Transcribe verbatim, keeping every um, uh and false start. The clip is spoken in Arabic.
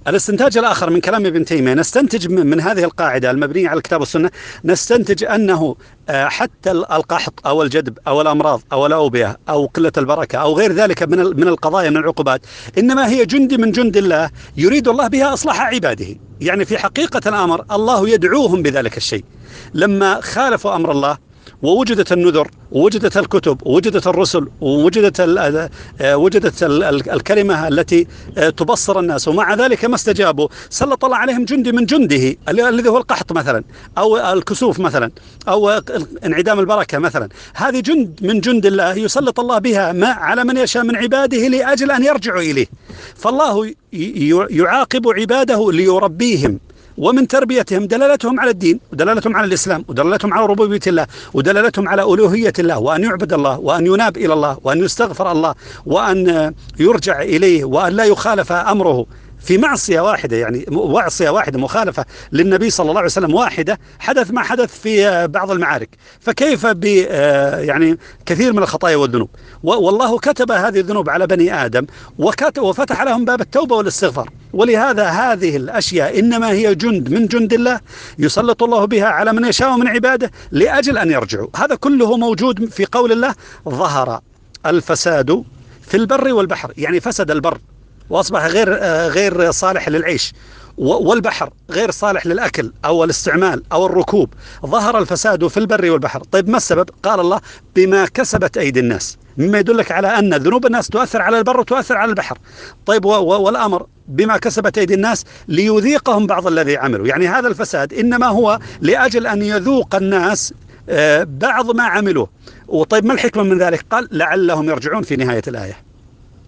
الاستنتاج الآخر من كلام ابن تيمية، نستنتج من هذه القاعدة المبنية على الكتاب والسنة، نستنتج أنه حتى القحط أو الجدب أو الأمراض أو الأوبئة أو قلة البركة أو غير ذلك من من القضايا من العقوبات، إنما هي جند من جند الله يريد الله بها إصلاح عباده. يعني في حقيقة الأمر الله يدعوهم بذلك الشيء. لما خالفوا أمر الله ووجدت النذر ووجدت الكتب ووجدت الرسل ووجدت ال وجدت ال الكلمة التي تبصر الناس، ومع ذلك ما استجابوا، سلط الله عليهم جندي من جنده الذي هو القحط مثلا، أو الكسوف مثلا، أو انعدام البركة مثلا. هذه جند من جند الله يسلط الله بها ما على من يشاء من عباده لأجل أن يرجعوا إليه. فالله يعاقب عباده ليربيهم، ومن تربيتهم دلالتهم على الدين، ودلالتهم على الإسلام، ودلالتهم على ربوبية الله، ودلالتهم على ألوهية الله، وأن يعبد الله، وأن يناب إلى الله، وأن يستغفر الله، وأن يرجع إليه، وأن لا يخالف أمره في معصية واحدة، يعني معصية واحدة مخالفة للنبي صلى الله عليه وسلم واحدة حدث ما حدث في بعض المعارك، فكيف ب يعني كثير من الخطايا والذنوب. والله كتب هذه الذنوب على بني آدم وفتح لهم باب التوبة والاستغفار. ولهذا هذه الأشياء إنما هي جند من جند الله يسلط الله بها على من يشاء من عباده لأجل أن يرجعوا. هذا كله موجود في قول الله: ظهر الفساد في البر والبحر. يعني فسد البر وأصبح غير غير صالح للعيش، والبحر غير صالح للأكل أو الاستعمال أو الركوب. ظهر الفساد في البر والبحر. طيب ما السبب؟ قال الله: بما كسبت أيدي الناس، مما يدلك على أن ذنوب الناس تؤثر على البر وتؤثر على البحر. طيب والأمر بما كسبت أيدي الناس ليذيقهم بعض الذي عملوا. يعني هذا الفساد إنما هو لأجل أن يذوق الناس بعض ما عملوه. وطيب ما الحكمة من ذلك؟ قال: لعلهم يرجعون في نهاية الآية.